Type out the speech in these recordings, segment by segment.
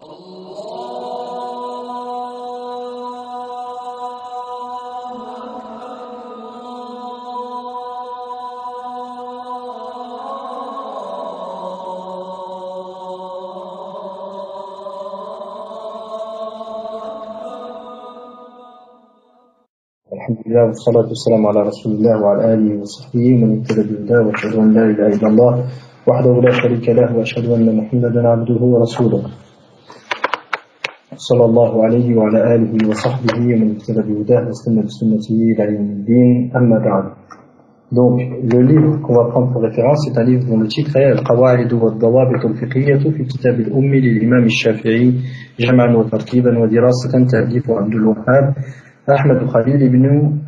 الحمد لله والصلاة والسلام على رسول الله وعلى آله وصحبه ومن اهتدى بهداه وأشهد أن لا إله إلا الله وحده لا شريك له وأشهد أن محمدا عبده ورسوله صلى الله عليه وعلى آله وصحبه ومن اهتدى بهداه واستنى بسنته إلى يوم الدين أما بعد. Donc, le livre qu'on va prendre pour référence, c'est un livre dont le titre est Al-Qawa'id wa al-Dawabit al-Fiqhiyyah fi Kitab al-Ummi lil-Imam al-Shafi'i jam'an wa tartiban wa dirasatan ta'lif Abdul Wahhab Ahmed Khalil ibn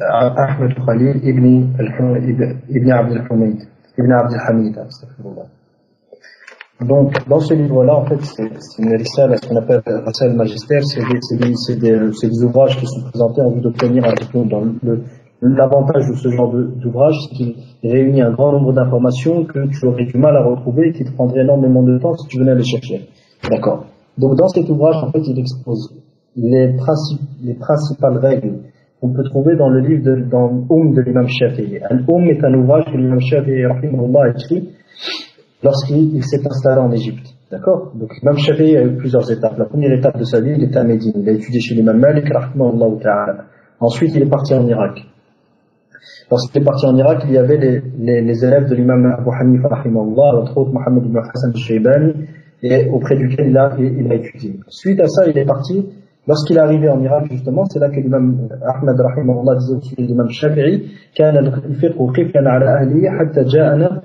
Abd al-Hamid astaghfirullah. Donc, dans ce livre-là, en fait, c'est une risale, ce qu'on appelle risale magistère, c'est des ouvrages qui sont présentés en vue d'obtenir un diplôme. L'avantage de ce genre d'ouvrage, c'est qu'il réunit un grand nombre d'informations que tu aurais du mal à retrouver et qui te prendrait énormément de temps si tu venais les chercher. D'accord. Donc, dans cet ouvrage, en fait, il expose les principales règles qu'on peut trouver dans le livre dans l'Umm de l'imam Shafi'i. L'Umm est un ouvrage que l'imam Shafi'i rahimahullah a écrit lorsqu'il s'est installé en Égypte. D'accord? Donc l'imam Shafi'i a eu plusieurs étapes. La première étape de sa vie, il était à Médine. Il a étudié chez l'imam Malik rahimahullah ta'ala. Ensuite, il est parti en Irak. Lorsqu'il est parti en Irak, il y avait les élèves de l'imam Abu Hanifa rahimahullah, entre autres Mohammed ibn Hassan al-Shaybani, et auprès duquel il a étudié. Suite à ça, il est parti. Lorsqu'il est arrivé en Irak, justement, c'est là que l'imam Ahmad rahimahullah disait au sujet de l'imam Shafi'i كان الفقه قفلا على أهله حتى جاءنا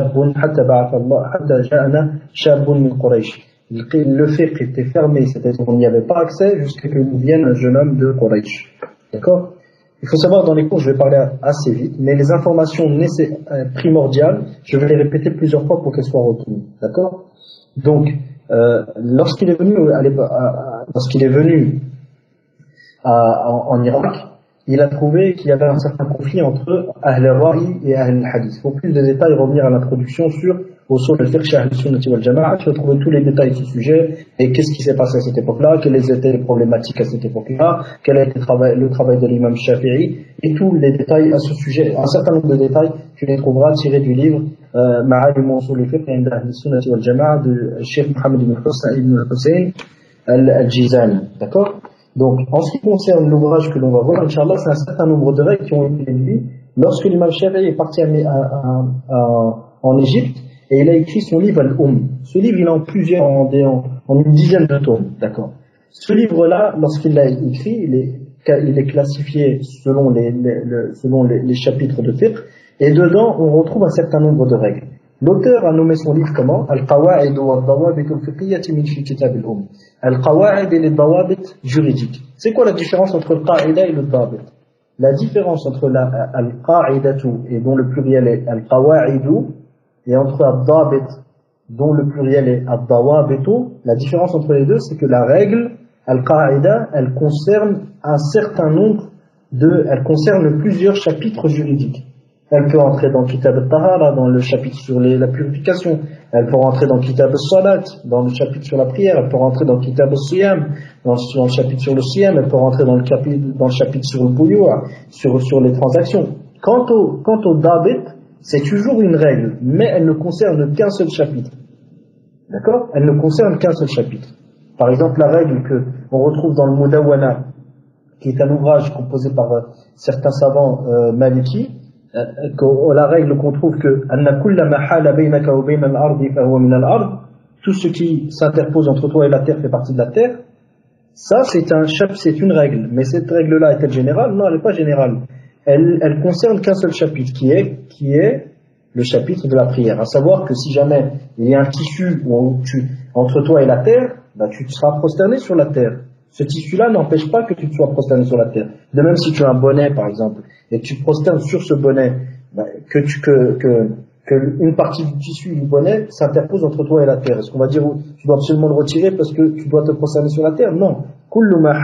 شاب من قريش. Le fiqh était fermé, c'est-à-dire qu'on n'y avait pas accès jusqu'à ce que nous vienne un jeune homme de Quraysh. D'accord? Il faut savoir, dans les cours, je vais parler assez vite, mais les informations primordiales, je vais les répéter plusieurs fois pour qu'elles soient retenues. D'accord? Donc, lorsqu'il est venu en Irak, il a trouvé qu'il y avait un certain conflit entre Ahl al-Ra'i et Ahl al-Hadith. Pour plus de détails, revenir à l'introduction sur Usul al-Fiqh Ahl al-Sunnah wal Jama'a, tu vas trouver tous les détails de ce sujet et qu'est-ce qui s'est passé à cette époque-là, quelles étaient les problématiques à cette époque-là, quel a été le travail de l'imam Shafi'i, et tous les détails à ce sujet. Un certain nombre de détails, tu les trouveras tirés du livre Ma'alim Usul al-Fiqh Ahl al-Sunnah wal Jama'a de Cheikh Mohammed ibn Hussein al-Jizani. D'accord? Donc, en ce qui concerne l'ouvrage que l'on va voir, Inch'Allah, c'est un certain nombre de règles qui ont été écrites lorsque l'imam Shafi'i est parti en Égypte et il a écrit son livre Al-Umm. Ce livre, il est en plusieurs, en une dizaine de tomes, d'accord. Ce livre-là, lorsqu'il l'a écrit, il est classifié selon les chapitres de fiqh et dedans, on retrouve un certain nombre de règles. L'auteur a nommé son livre comment? Al-Qawa'id wa al-Dawabit al-Fiqhiyyah min fi Kitab al-Umm. Al-Qawa'id et les Dawabit juridiques. C'est quoi la différence entre le Qa'ida et le Dawabit? La différence entre Al-Qa'idatu et dont le pluriel est Al-Qawa'idu et entre Al-Dawabit dont le pluriel est Al-Dawabitu, la différence entre les deux, c'est que la règle, Al-Qa'ida, elle concerne elle concerne plusieurs chapitres juridiques. Elle peut entrer dans Kitab al-Tahara, dans le chapitre sur la purification. Elle peut rentrer dans Kitab al-Salat, dans le chapitre sur la prière. Elle peut rentrer dans Kitab al-Siyam, dans le chapitre sur le Siyam. Elle peut rentrer dans le chapitre sur le Bouyoua, sur les transactions. Quant au Dabit, c'est toujours une règle, mais elle ne concerne qu'un seul chapitre. D'accord? Elle ne concerne qu'un seul chapitre. Par exemple, la règle que on retrouve dans le Mudawwana, qui est un ouvrage composé par certains savants malikis, la règle qu'on trouve que tout ce qui s'interpose entre toi et la terre fait partie de la terre. Ça, c'est une règle. Mais cette règle-là est-elle générale? Non, elle n'est pas générale. Elle concerne qu'un seul chapitre, qui est le chapitre de la prière. À savoir que si jamais il y a un tissu entre toi et la terre, tu te seras prosterné sur la terre. Ce tissu-là n'empêche pas que tu te sois prosterné sur la terre. De même, si tu as un bonnet, par exemple, et que tu te prosternes sur ce bonnet, que une partie du tissu du bonnet s'interpose entre toi et la terre. Est-ce qu'on va dire tu dois absolument le retirer parce que tu dois te prosterner sur la terre? Non. Tout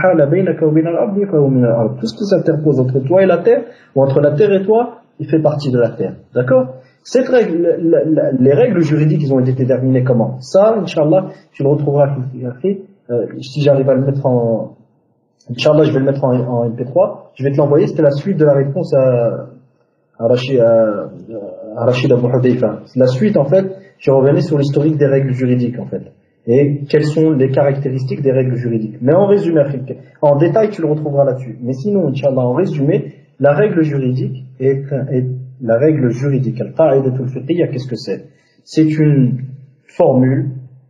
ce qui s'interpose entre toi et la terre, ou entre la terre et toi, il fait partie de la terre. D'accord? Cette règle, les règles juridiques, ils ont été déterminées comment? Ça, Inch'Allah, tu le retrouveras si j'arrive à le mettre Inch'Allah, je vais le mettre en MP3, je vais te l'envoyer, c'était la suite de la réponse à Rachid Abu Hudayfa. La suite, en fait, je revenais sur l'historique des règles juridiques, en fait. Et quelles sont les caractéristiques des règles juridiques. Mais en résumé, en détail, tu le retrouveras là-dessus. Mais sinon, Inch'Allah, en résumé, la règle juridique est la règle juridique. Al-Qa'idatul Fiqhiyya, qu'est-ce que c'est? C'est une formule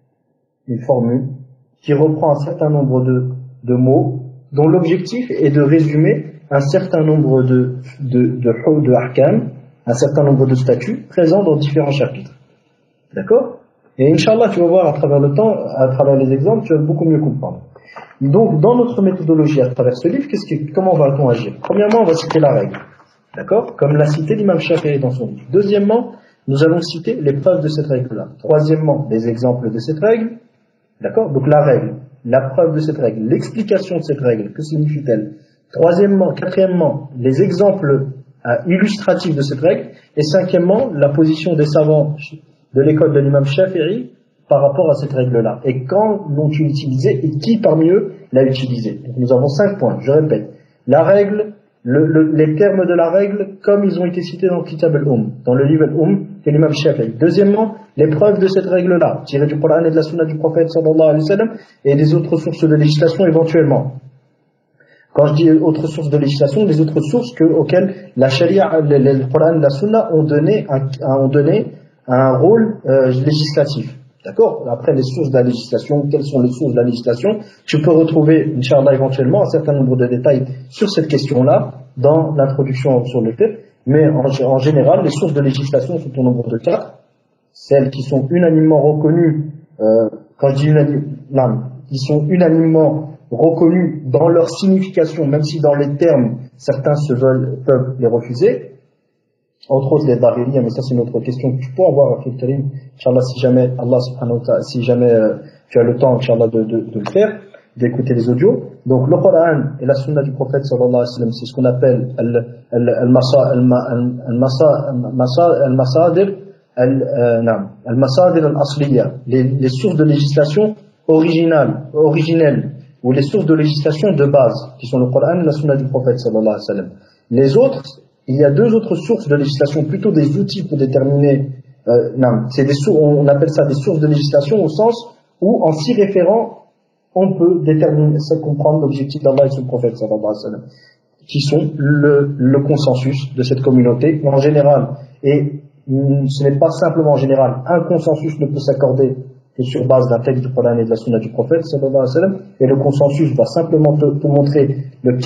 qui reprend un certain nombre de mots, dont l'objectif est de résumer un certain nombre de ahkam, un certain nombre de statuts présents dans différents chapitres. D'accord? Et Inch'Allah, tu vas voir à travers le temps, à travers les exemples, tu vas beaucoup mieux comprendre. Donc, dans notre méthodologie à travers ce livre, comment va-t-on agir? Premièrement, on va citer la règle. D'accord? Comme l'a cité l'imam Shafi'i dans son livre. Deuxièmement, nous allons citer les preuves de cette règle-là. Troisièmement, les exemples de cette règle. D'accord? Donc la règle, la preuve de cette règle, l'explication de cette règle, que signifie-t-elle? Quatrièmement, les exemples illustratifs de cette règle. Et cinquièmement, la position des savants de l'école de l'imam Shafi'i par rapport à cette règle-là. Et quand l'ont-ils utilisé et qui parmi eux l'a utilisé? Donc nous avons 5 points, je répète. La règle, les termes de la règle comme ils ont été cités dans le Kitab al-Umm, dans le livre al-Umm de l'imam Shafi'i. Deuxièmement, les preuves de cette règle-là, tirées du Coran et de la Sunna du prophète sallallahu alayhi wa sallam, et des autres sources de législation éventuellement. Quand je dis autres sources de législation, les autres sources auxquelles la Sharia, le Coran et la Sunna ont donné un rôle législatif. D'accord? Après, les sources de la législation, quelles sont les sources de la législation? Tu peux retrouver, Inch'Allah, éventuellement, un certain nombre de détails sur cette question-là dans l'introduction sur le fait. Mais en général, les sources de législation sont au nombre de 4. Celles qui sont unanimement reconnues, quand je dis qui sont unanimement reconnues dans leur signification, même si dans les termes, certains peuvent les refuser. Entre autres les Daririya, mais ça c'est une autre question que tu peux avoir, Karim, Inch'Allah, si jamais Allah subhanahu wa ta'ala, si jamais tu as le temps, Inch'Allah, de le faire, d'écouter les audios. Donc le Coran et la Sunna du prophète sallallahu alayhi wa sallam, c'est ce qu'on appelle al-masadir al-asliya, les sources de législation originelles, ou les sources de législation de base, qui sont le Coran et la Sunna du prophète sallallahu alayhi wa sallam. Les autres, il y a 2 autres sources de législation, plutôt des outils pour déterminer, on appelle ça des sources de législation au sens où, en s'y référant, on peut déterminer, comprendre l'objectif d'Allah et son prophète, sallallahu alayhi wa sallam, qui sont le consensus de cette communauté, en général. Et ce n'est pas simplement en général, un consensus ne peut s'accorder que sur base d'un texte du Coran et de la Sunna du prophète, sallallahu alayhi wa sallam, et le consensus va simplement te montrer le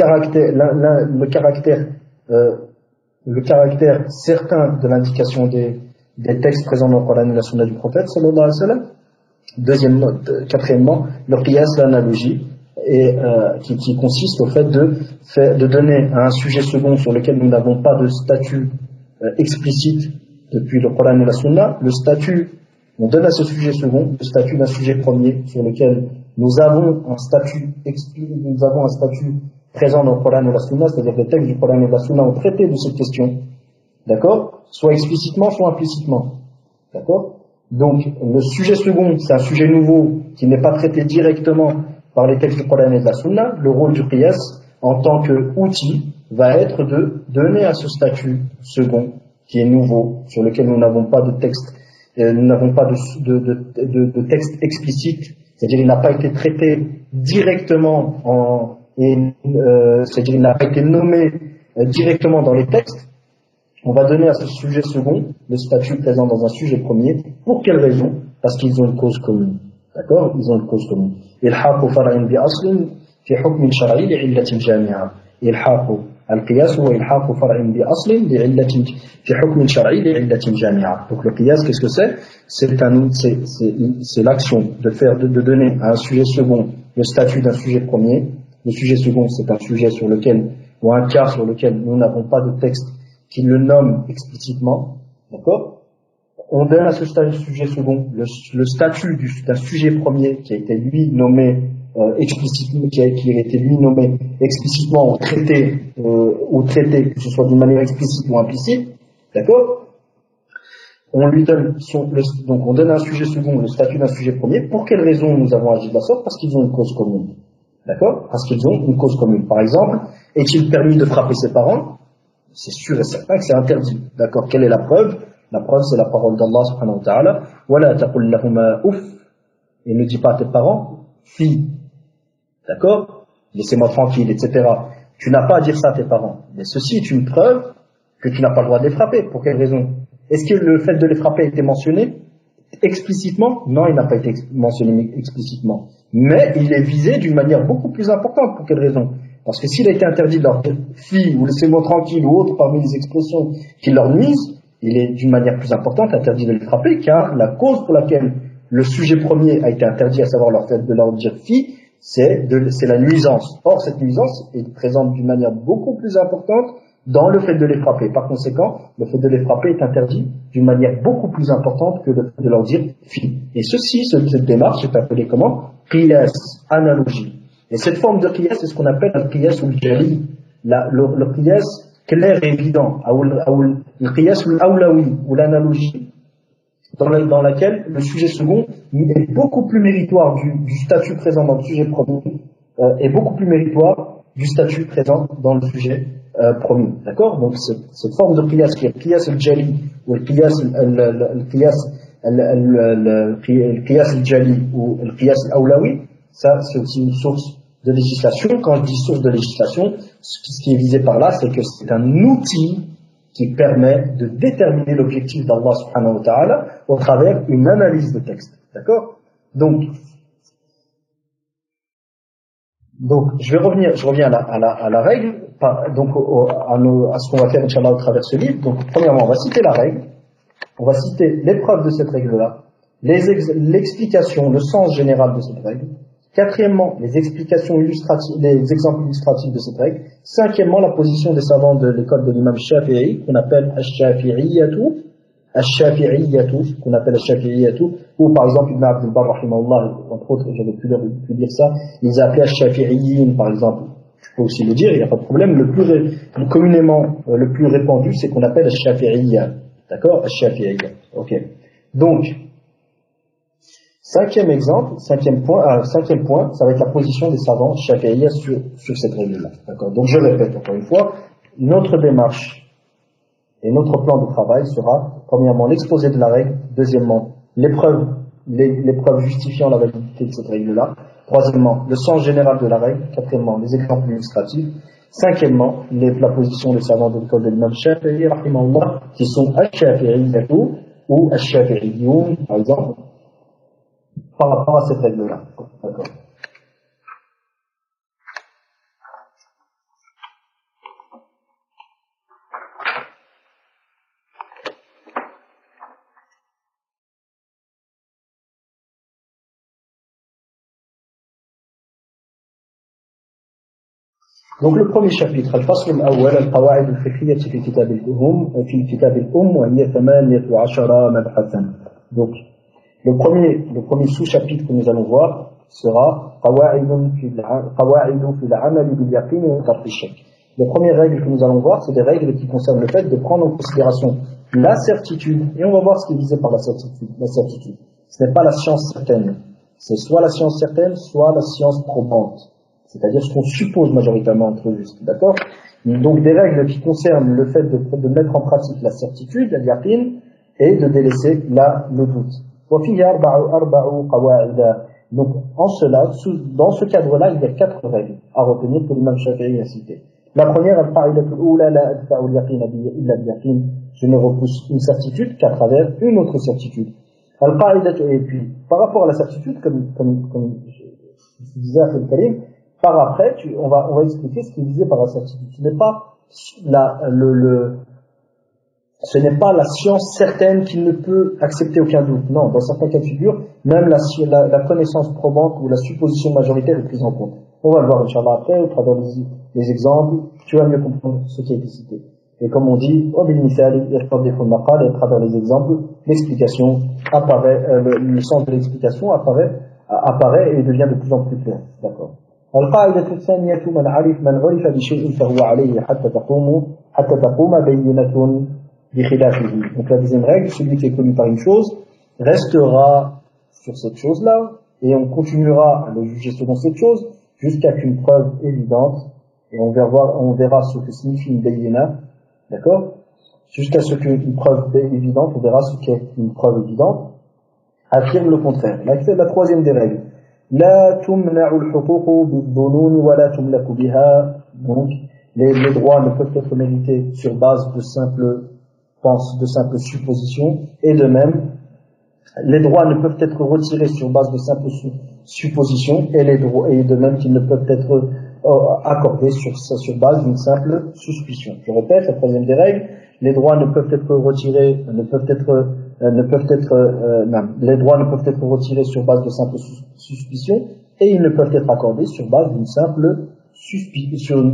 caractère certain de l'indication des textes présents dans le Coran et la Sunna du prophète sallallahu alayhi wa sallam. Quatrièmement, le qiyas, l'analogie, et qui consiste au fait de donner à un sujet second sur lequel nous n'avons pas de statut explicite depuis le Coran et la Sunna, on donne à ce sujet second le statut d'un sujet premier sur lequel nous avons un statut présent dans le Coran et la Sunna, c'est-à-dire que les textes du Coran et de la Sunna ont traité de cette question, d'accord, soit explicitement, soit implicitement, d'accord. Donc le sujet second, c'est un sujet nouveau qui n'est pas traité directement par les textes du Coran et de la Sunna. Le rôle du qiyas en tant qu'outil va être de donner à ce statut second qui est nouveau, sur lequel nous n'avons pas de texte, nous n'avons pas de texte explicite, c'est-à-dire il n'a pas été traité directement c'est-à-dire il n'a pas été nommé directement dans les textes. On va donner à ce sujet second le statut présent dans un sujet premier. Pour quelle raison? Parce qu'ils ont une cause commune. D'accord? Ils ont une cause commune. إلحاق فرع بأصل في حكم شرعي لعلة جامعة. إلحاق القياس هو إلحاق فرع بأصل لعلة في حكم شرعي لعلة جامعة. Donc le qiyas, qu'est-ce que c'est? C'est l'action de donner à un sujet second le statut d'un sujet premier. Le sujet second, c'est un sujet sur lequel, ou un cas sur lequel nous n'avons pas de texte qui le nomme explicitement, d'accord? On donne à ce sujet second le statut d'un sujet premier qui a été lui nommé explicitement, qui a été lui nommé explicitement ou traité, que ce soit d'une manière explicite ou implicite, d'accord? on lui donne donc on donne un sujet second le statut d'un sujet premier. Pour quelle raison nous avons agi de la sorte? Parce qu'ils ont une cause commune. D'accord? Parce qu'ils ont une cause commune. Par exemple, est-il permis de frapper ses parents? C'est sûr et certain que c'est interdit. D'accord? Quelle est la preuve? La preuve, c'est la parole d'Allah subhanahu wa ta'ala. Wala taqul lahuma uff. Et ne dis pas à tes parents, fille. D'accord? Laissez-moi tranquille, etc. Tu n'as pas à dire ça à tes parents. Mais ceci est une preuve que tu n'as pas le droit de les frapper. Pour quelle raison? Est-ce que le fait de les frapper a été mentionné explicitement? Non, il n'a pas été mentionné explicitement. Mais il est visé d'une manière beaucoup plus importante. Pour quelle raison? Parce que s'il a été interdit de leur dire fille ou laissez-moi tranquille ou autre parmi les expressions qui leur nuisent, il est d'une manière plus importante interdit de les frapper, car la cause pour laquelle le sujet premier a été interdit, à savoir leur fait de leur dire fille, c'est la nuisance. Or, cette nuisance est présente d'une manière beaucoup plus importante dans le fait de les frapper. Par conséquent, le fait de les frapper est interdit d'une manière beaucoup plus importante que le fait de leur dire fille. Et cette démarche est appelée comment? Qiyas, analogie. Et cette forme de qiyas, c'est ce qu'on appelle le qiyas ou le jali, le qiyas clair et évident, ou le qiyas ou l'awlawi, ou l'analogie, dans laquelle le sujet second est beaucoup plus méritoire du statut présent dans le sujet premier, est beaucoup plus méritoire du statut présent dans le sujet premier. D'accord? Donc cette forme de qiyas, qui est le qiyas al-jali, ou le qiyas al-jali, ou le qiyas al-awlawi, ça c'est aussi une source de législation. Quand je dis source de législation, ce qui est visé par là, c'est que c'est un outil qui permet de déterminer l'objectif d'Allah subhanahu wa ta'ala au travers d'une analyse de texte. D'accord? Donc, je reviens à la règle, donc à ce qu'on va faire, Inch'Allah, au travers de ce livre. Donc, premièrement, on va citer la règle, on va citer l'épreuve de cette règle-là, l'explication, le sens général de cette règle. Quatrièmement, les explications illustratives, les exemples illustratifs de cette règle. Cinquièmement, la position des savants de l'école de l'imam Shafi'i, qu'on appelle Ash-Shafi'iyyatu, qu'on appelle Ash-Shafi'iyyatu, ou par exemple Ibn Abd al-Barr, rahimahullah, entre autres, j'avais pu dire ça, ils appelaient Ash-Shafi'iyyin, par exemple. Je peux aussi le dire, il n'y a pas de problème. Le communément, le plus répandu, c'est qu'on appelle Ash-Shafi'iyya. D'accord? Ash-Shafi'iyya. Ok. Donc, cinquième point, ça va être la position des savants Shafi'iyya sur cette règle-là. D'accord? Donc je répète encore une fois, notre démarche et notre plan de travail sera, premièrement, l'exposé de la règle, deuxièmement, l'épreuve justifiant la validité de cette règle-là, troisièmement, le sens général de la règle, quatrièmement, les exemples illustratifs, cinquièmement, la position des savants de l'école de l'imam Shafi'i, rahimahullah, qui sont Ash-Shafi'iyyatu ou Ash-Shafi'iyyoun, par exemple, par rapport à cette règle-là. D'accord. Donc le premier chapitre, الفصل الأول القواعد الفقهية في كتاب الأم وهي 18 مبحثا. Donc le premier sous-chapitre que nous allons voir sera قواعد في العمل باليقين وترك الشك. Les premières règles que nous allons voir, c'est des règles qui concernent le fait de prendre en considération la certitude, et on va voir ce qui est visé par la certitude. Ce n'est pas la science certaine, c'est soit la science certaine, soit la science probante. C'est-à-dire ce qu'on suppose majoritairement être juste, d'accord? Donc des règles qui concernent le fait de mettre en pratique la certitude, al-yaqin, et de délaisser le doute. Donc en cela, dans ce cadre-là, il y a 4 règles à retenir que l'imam Shafi'i a cité. La première, je ne repousse une certitude qu'à travers une autre certitude. Et puis, par rapport à la certitude, comme je disais à Karim, par après, on va expliquer ce qui est visé par la certitude. Ce n'est pas la science certaine qui ne peut accepter aucun doute. Non, dans certains cas de figure, même la connaissance probante ou la supposition majoritaire est prise en compte. On va le voir, Inch'Allah, après, au travers des exemples, tu vas mieux comprendre ce qui a été cité. Et comme on dit, et à travers les exemples, l'explication apparaît, le sens de l'explication apparaît et devient de plus en plus clair. D'accord. القاعدة الثانية من عرف بشيء فهو عليه حتى تقوم بينة بخلافه. Donc la deuxième règle, celui qui est connu par une chose restera sur cette chose-là et on continuera à le juger selon cette chose jusqu'à qu'une preuve évidente, et on verra ce que signifie une bayyina, d'accord, jusqu'à ce qu'une preuve évidente, on verra ce qu'est une preuve évidente, affirme le contraire. La troisième des règles, la tumna'u al-huququ bid-dhunun wa la tumlaku biha. Donc les droits ne peuvent être mérités sur base de simples suppositions, et de même les droits ne peuvent être retirés sur base de simples suppositions, et de même qu'ils ne peuvent être accordés sur base d'une simple suspicion. Je répète, la troisième des règles, les droits ne peuvent être retirés, les droits ne peuvent être retirés sur base de simples suspicions, et ils ne peuvent être accordés sur base d'une simple suspicion,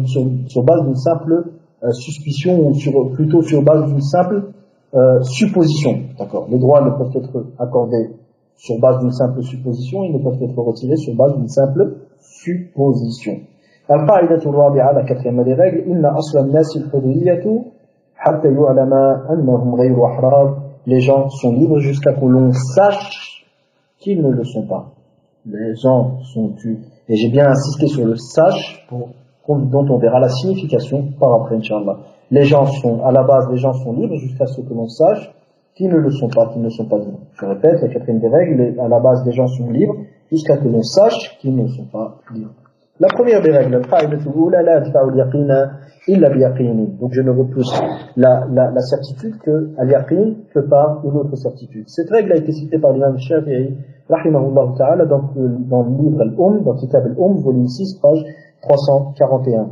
ou plutôt sur base d'une simple supposition. D'accord. Les droits ne peuvent être accordés sur base d'une simple supposition, ils ne peuvent être retirés sur base d'une simple supposition. Al-qa'idatu ar-rabi'a, la quatrième des règles, inna asla an-nasi al-hurriyyatu hatta yu'lama annahum ghayru ahrar. Les gens sont libres jusqu'à que l'on sache qu'ils ne le sont pas. Les gens sont tués. Et j'ai bien insisté sur le sache, dont on verra la signification par après, Inch'Allah. À la base, les gens sont libres jusqu'à ce que l'on sache qu'ils ne le sont pas, qu'ils ne sont pas libres. Je répète, la quatrième des règles, à la base, les gens sont libres jusqu'à que l'on sache qu'ils ne sont pas libres. La première des règles, donc je ne repousse la certitude que al-yaqin que par une autre certitude. Cette règle a été citée par l'imam Shafi'i, rahimahullah ta'ala, dans le livre Al-Umm, dans le kitab Al-Umm, volume 6, page 341,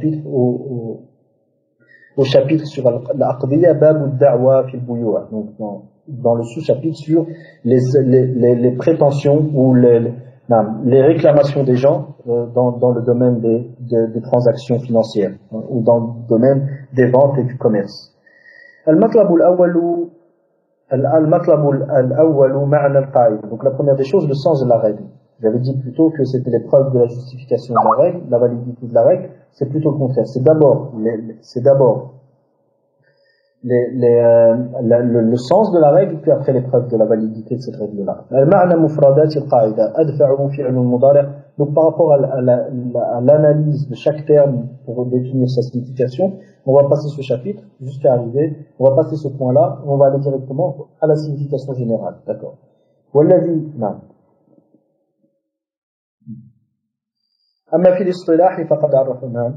au chapitre sur l'aqdiyya bab ad-da'wa fi al-buyu'a, donc dans le sous-chapitre sur les prétentions ou les réclamations des gens dans le domaine des transactions financières, ou dans le domaine des ventes et du commerce. Al-matlabu al-awwalu ma'na al-qa'ida. Donc la première des choses, le sens de la règle. J'avais dit plutôt que c'était l'épreuve de la justification de la règle, la validité de la règle, c'est plutôt le contraire. C'est d'abord le sens de la règle, puis après l'épreuve de la validité de cette règle-là. Al-ma'na mufradat al-qa'ida adfa'u fi'l al-mudari'. Donc par rapport à l'analyse de chaque terme pour définir sa signification, on va passer ce chapitre jusqu'à arriver, on va passer ce point-là, on va aller directement à la signification générale. D'accord. Walladhi, non. أما في الاصطلاح فقد عرفنا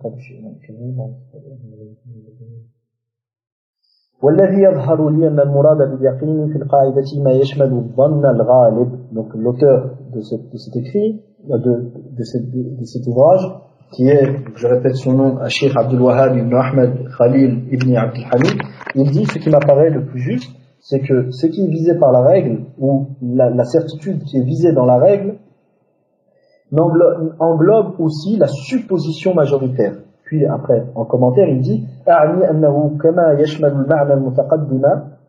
والذي يظهر لي أن المراد باليقين في القاعدة ما يشمل الظن الغالب. Donc l'auteur de cet écrit, de cet ouvrage, qui est, je répète son nom, Cheikh Abdul Wahhab ibn Ahmed Khalil ibn Abdul Hamid, il dit ce qui m'apparaît le plus juste, c'est que ce qui est visé par la règle, ou la certitude qui est visée dans la règle, englobe aussi la supposition majoritaire. Puis après, en commentaire, il dit أعني أنه كما يشمل المعنى المتقدم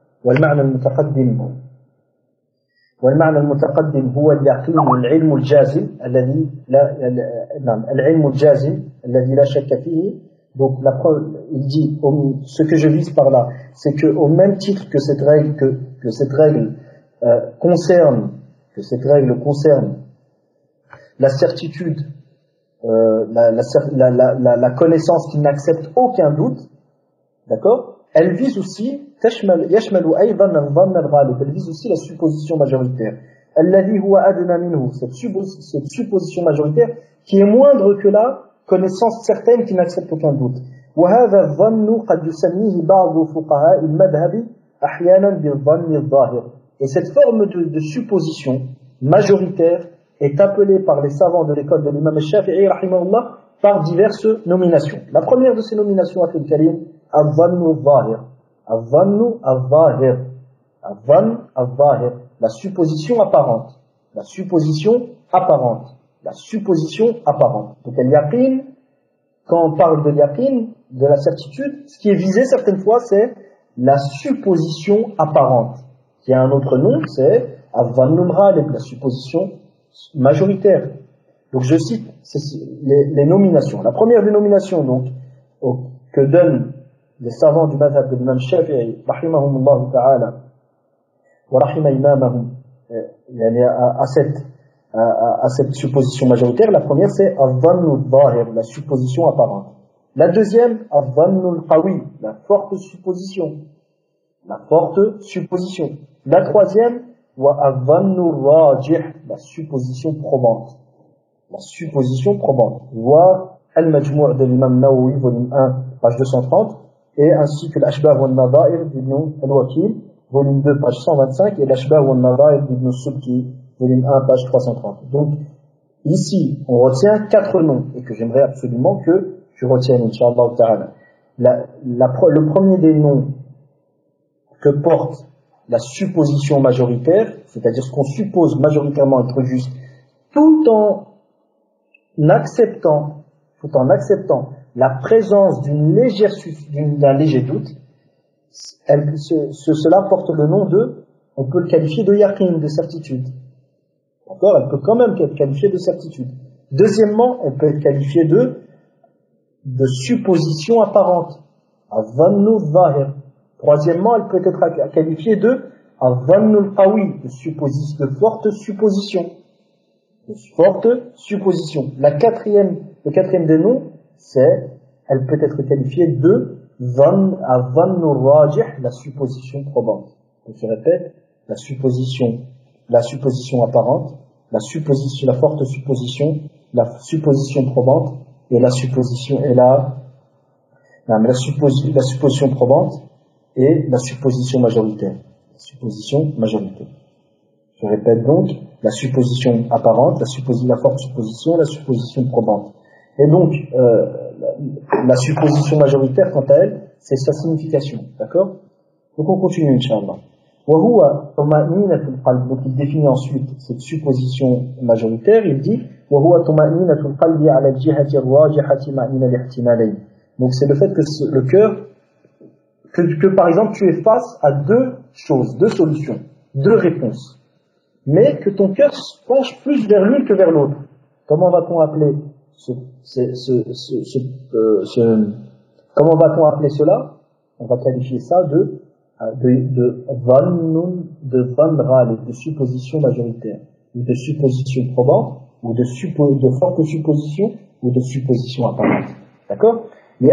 والمعنى المتقدم هو اليقين والعلم الجازم الذي العلم الجازم الذي لا شك فيه. Donc la preuve, il dit ce que je vise par là, c'est que au même titre que cette règle concerne la certitude, la connaissance qui n'accepte aucun doute, d'accord, elle vise aussi elle vise aussi la supposition majoritaire, cette supposition majoritaire qui est moindre que la connaissance certaine qui n'accepte aucun doute. Et cette forme de supposition majoritaire est appelée par les savants de l'école de l'imam Shafi'i rahimahullah par diverses nominations. La première de ces nominations a fait le kalim al-dhannu al-zahir. Al-dhannu al-zahir. Al-dhann al-zahir. La supposition apparente. La supposition apparente. La supposition apparente. Donc al-yaqin, quand on parle de yaqin, de la certitude, ce qui est visé certaines fois, c'est la supposition apparente. Qui a un autre nom, c'est al-dhannu al-ghalib, la supposition majoritaire. Donc je cite les nominations. La première des nominations donc que donne les savants du madhab de l'imam Shafi'i, rahimahumullah ta'ala, wa rahima imamahum, à cette supposition majoritaire. La première, c'est al-dhannu al-zahir, la supposition apparente. La deuxième, al-dhannu al-qawi, la forte supposition. La forte supposition. La troisième, wa al-dhannu al-rajih, la supposition probante. La supposition probante. Wa al-majmou' de l'imam Nawawi, volume 1, page 230, et ainsi que l'ashbah wa al-nadha'ir d'Ibn al-Wakil, volume 2, page 125, et l'ashbah wa al-nadha'ir d'Ibn Subki, volume 1, page 330. Donc, ici, on retient 4 noms, et que j'aimerais absolument que tu retiennes, Inch'Allah ta'ala. Le premier des noms que porte la supposition majoritaire, c'est-à-dire ce qu'on suppose majoritairement être juste, tout en acceptant la présence d'un léger doute, cela porte le nom de, on peut le qualifier de yaqin, de certitude. D'accord? Elle peut quand même être qualifiée de certitude. Deuxièmement, elle peut être qualifiée de supposition apparente. Adhannu zahir. Troisièmement, elle peut être qualifiée de adhannu al-qawi, de forte supposition. De forte supposition. Le quatrième des noms, elle peut être qualifiée de adhannu al-rajih, la supposition probante. Donc, je répète, la supposition apparente, la forte supposition, la supposition probante, et la supposition probante et la supposition majoritaire. Je répète donc, la supposition apparente, la forte supposition, la supposition probante. Et donc, la supposition majoritaire, quant à elle, c'est sa signification. D'accord? Donc on continue, Inch'Allah. Donc il définit ensuite cette supposition majoritaire, il dit donc c'est le fait que le cœur, que par exemple tu es face à deux solutions, deux réponses, mais que ton cœur se penche plus vers l'une que vers l'autre. Comment va-t-on appeler cela? On va qualifier ça de supposition majoritaire, ou de supposition probante, ou de forte supposition, ou de supposition apparente. D'accord?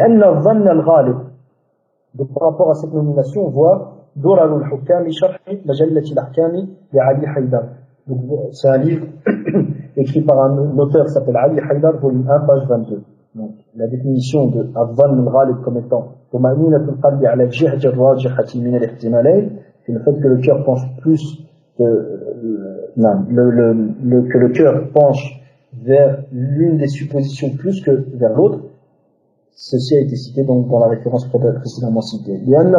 Donc par rapport à cette nomination, on voit Durar al-Hukam Sharh Majallati al-Ahkam de Ali Haïdar. Donc c'est un livre écrit par un auteur qui s'appelle Ali Haïdar, volume 1, page 22. Donc la définition de Adhan al-Ghalib comme étant Tumaninatul qalbi ala al-jihati ar-rajihati min al-ihtimalayn, c'est le fait que le cœur penche plus que le cœur penche vers l'une des suppositions plus que vers l'autre. Ceci a été cité donc dans la référence précédemment citée.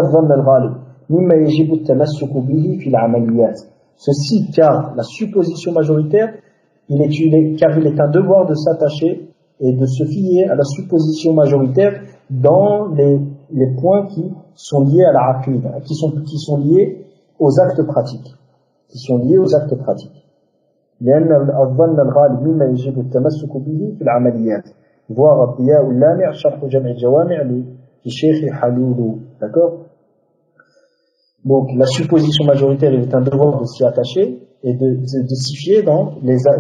Ceci car la supposition majoritaire, car il est un devoir de s'attacher et de se fier à la supposition majoritaire dans les points qui sont liés à la aqida, qui sont liés aux actes pratiques. لأن الظن الغالب مما يجب التمسك به في العمليات. Voir الضياء اللامع شرح جمع الجوامع للشيخ حلول. D'accord? Donc la supposition majoritaire est un devoir de s'y attacher et de s'y fier dans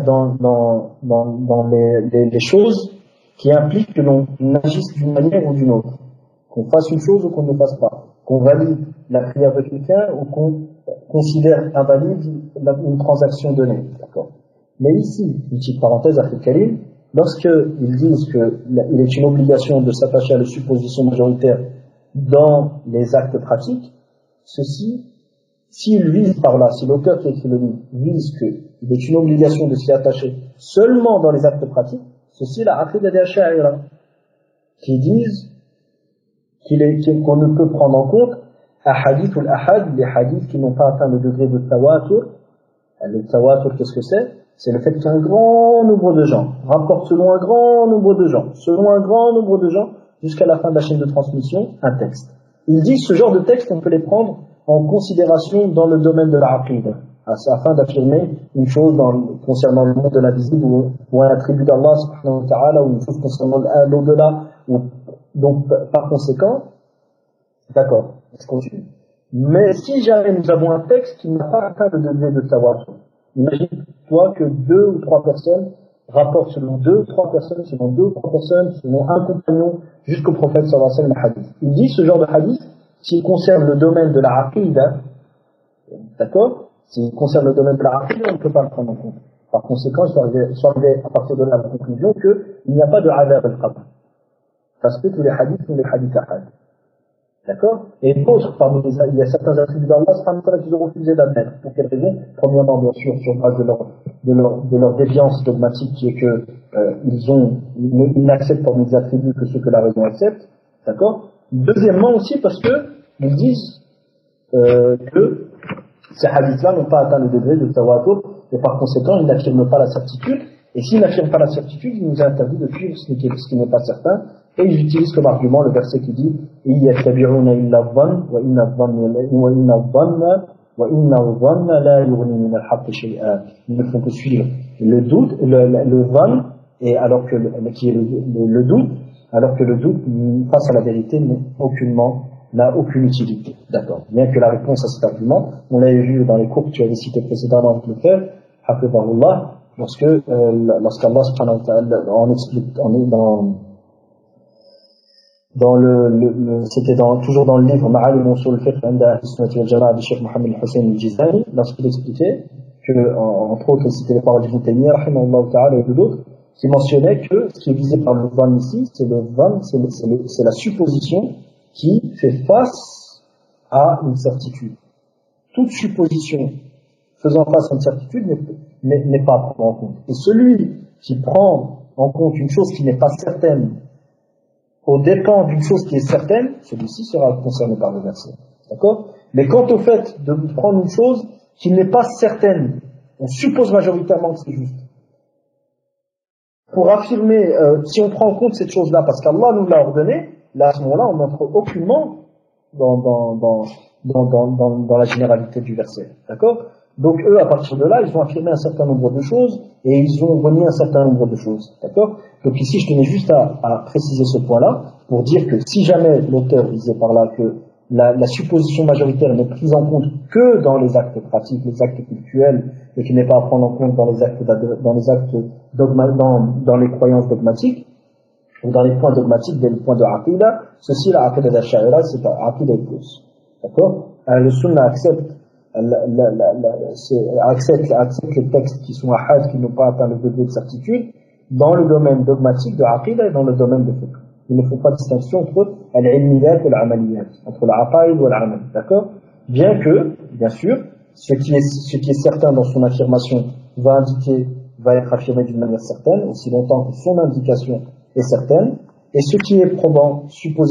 les choses qui impliquent que l'on agisse d'une manière ou d'une autre, qu'on fasse une chose ou qu'on ne fasse pas, qu'on valide la prière de quelqu'un ou qu'on considère invalide une transaction donnée. D'accord? Mais ici, une petite parenthèse à Karim, lorsqu'ils disent qu'il est une obligation de s'attacher à la supposition majoritaire dans les actes pratiques, ceci, s'il vise par là, si l'auteur qui écrit le livre vise qu'il est une obligation de s'y attacher seulement dans les actes pratiques, ceci est la aqida des Ash'a'ira, qui disent qu'on ne peut prendre en compte ahadith ou l'ahad, les hadiths qui n'ont pas atteint le degré de tawatur. Le tawatur, qu'est-ce que c'est? C'est le fait qu'un grand nombre de gens rapportent selon un grand nombre de gens, jusqu'à la fin de la chaîne de transmission, un texte. Il dit ce genre de texte, on peut les prendre en considération dans le domaine de la aqida, afin d'affirmer une chose concernant le monde de l'invisible ou un attribut d'Allah subhanahu wa ta'ala, ou une chose concernant l'au-delà. Donc par conséquent, D'accord, je continue. Mais si jamais nous avons un texte qui n'a pas atteint le degré de tawatur, imagine-toi que deux ou trois personnes rapportent selon deux ou trois personnes, selon un compagnon, jusqu'au prophète sallallahu alayhi wa sallam, hadith. Il dit ce genre de hadith, s'il concerne le domaine de la aqidah, d'accord? S'il concerne le domaine de la aqidah, on ne peut pas le prendre en compte. Par conséquent, il faut arriver à partir de là à la conclusion qu'il n'y a pas de adab al-qabr. Parce que tous les hadiths sont des hadiths ahad. D'accord? Et d'autres, parmi les, il y a certains attributs d'Allah qu'ils ont refusé d'admettre. Pour quelle raison? Premièrement, bien sûr, sur base de leur déviance dogmatique, qui est que, ils n'acceptent parmi les attributs que ceux que la raison accepte. D'accord? Deuxièmement aussi, parce que, ils disent, que ces hadiths-là n'ont pas atteint le degré de tawatur, et par conséquent, ils n'affirment pas la certitude. Et s'ils n'affirment pas la certitude, il nous a interdit de suivre ce qui n'est pas certain. Et ils utilisent comme argument le verset qui dit يَتَّبِعُونَ إِلَّا الظَّنَّ وَإِنَّ الظَّنَّ لَا يُغْنِي مِنَ الْحَقِّ شَيْئًا. Ils ne font que suivre le doute, le dhann, et alors que qui est le doute, alors que le doute face à la vérité n'a aucune utilité. D'accord. Bien que la réponse à cet argument, on l'avait vu dans les cours que tu avais cités précédemment avec le frère, hafidhahullah, lorsqu'Allah subhanahu wa ta'ala en explique, on est c'était toujours dans le livre Ma'alim Usul al-Fiqh inda Ahli Sunnah wal Jama'a de Cheikh Mohammed Hussein al-Jizani, lorsqu'il expliquait que, entre autres, c'était les paroles d'Ibn Taymiyyah, rahimahullah ta'ala, et d'autres, qui mentionnaient que ce qui est visé par le dhann ici, c'est la supposition qui fait face à une certitude. Toute supposition faisant face à une certitude n'est pas à prendre en compte. Et celui qui prend en compte une chose qui n'est pas certaine au dépend d'une chose qui est certaine, celui-ci sera concerné par le verset. D'accord? Mais quant au fait de prendre une chose qui n'est pas certaine, on suppose majoritairement que c'est juste. Pour affirmer, si on prend en compte cette chose-là, parce qu'Allah nous l'a ordonné, là, à ce moment-là, on n'entre aucunement dans la généralité du verset. D'accord? Donc eux, à partir de là, ils ont affirmé un certain nombre de choses et ils ont renié un certain nombre de choses. D'accord? Donc ici, je tenais juste à préciser ce point-là pour dire que si jamais l'auteur disait par là que la supposition majoritaire n'est prise en compte que dans les actes pratiques, les actes cultuels, et qui n'est pas à prendre en compte dans les croyances dogmatiques, ou dans les points dogmatiques, des points de aqidah, ceci, la aqidah d'Ash'aira, c'est la aqidah de plus. D'accord? Le sunna accepte les textes qui sont ahad, qui n'ont pas atteint le degré de certitude, dans le domaine dogmatique de aqidah et dans le domaine de fiqh. Il ne faut pas de distinction entre al-ilmiyat et al-amaliyat, entre l'aqaïd ou l'amal. D'accord? Bien sûr, ce qui est certain dans son affirmation va être affirmé d'une manière certaine, aussi longtemps que son indication est certaine, et ce qui est probant,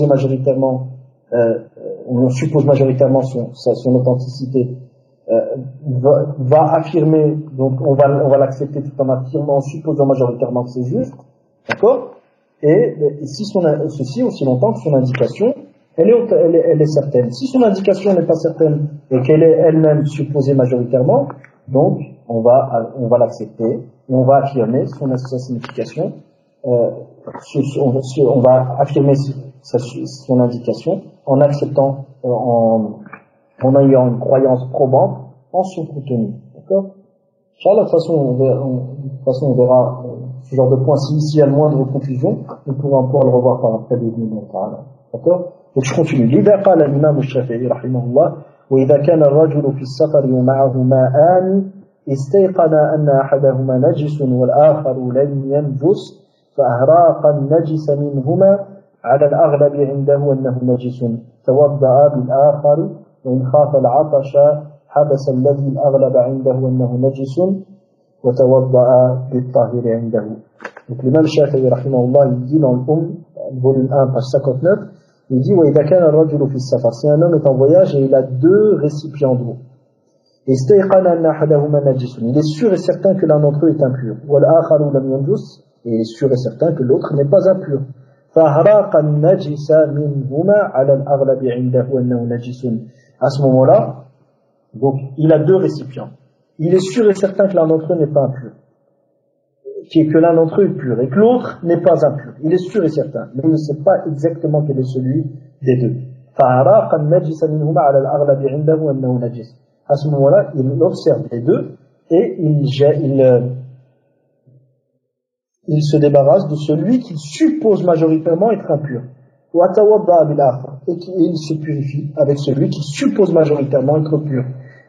on suppose majoritairement son authenticité, va affirmer, donc on va l'accepter tout en affirmant, en supposant majoritairement que c'est juste, d'accord? Et ceci aussi longtemps que son indication, elle est certaine. Si son indication n'est pas certaine et qu'elle est elle-même supposée majoritairement, donc on va l'accepter et on va affirmer sa signification, on va affirmer son indication en acceptant, en ayant une croyance probante en son contenu. D'accord? Inch'Allah, de toute façon, on verra ce genre de point. S'il y a le moindre confusion, on pourra le revoir par après des minutes. D'accord? Donc je continue. لذا قال الإمام الشافعي رحمه الله وإذا كان الرجل في السفر ومعه ماءان استيقن أن أحدهما نجس والآخر لم ينجس فأهراق النجس منهما على الأغلب عنده أنه نجس توضأ بالآخر وإن خاف العطش حبس الذي الأغلب عنده أنه نجس وتوضأ بالطاهر عنده. Donc l'imam Shafi'i rahimahullah, il dit dans le volume 1, page 59, il dit وإذا كان الرجل في السفر, si un homme est en voyage et il a deux récipients d'eau, استيقن أن أحدهما نجس, il est sûr et certain que l'un d'entre eux est impur, والآخر لم ينجس, et il est sûr et certain que l'autre n'est pas impur. فأهراق النجس منهما على الأغلب عنده أنه نجس. À ce moment-là, donc il a deux récipients. Il est sûr et certain que l'un d'entre eux n'est pas impur, que l'un d'entre eux est pur et que l'autre n'est pas impur. Il est sûr et certain, mais il ne sait pas exactement quel est celui des deux. فعراق النجس منهما على الأغلب عنده أنه نجس. À ce moment-là, il observe les deux et il se débarrasse de celui qu'il suppose majoritairement être impur. Et il se purifie avec celui qu'il suppose majoritairement être pur.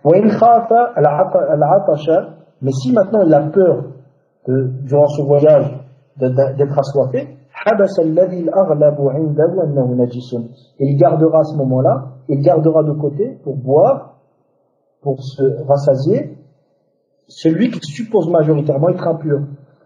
Mais si maintenant il a peur durant ce voyage d'être assoiffé, il gardera à ce moment-là, il gardera de côté pour boire, pour se rassasier, celui qui suppose majoritairement être impur.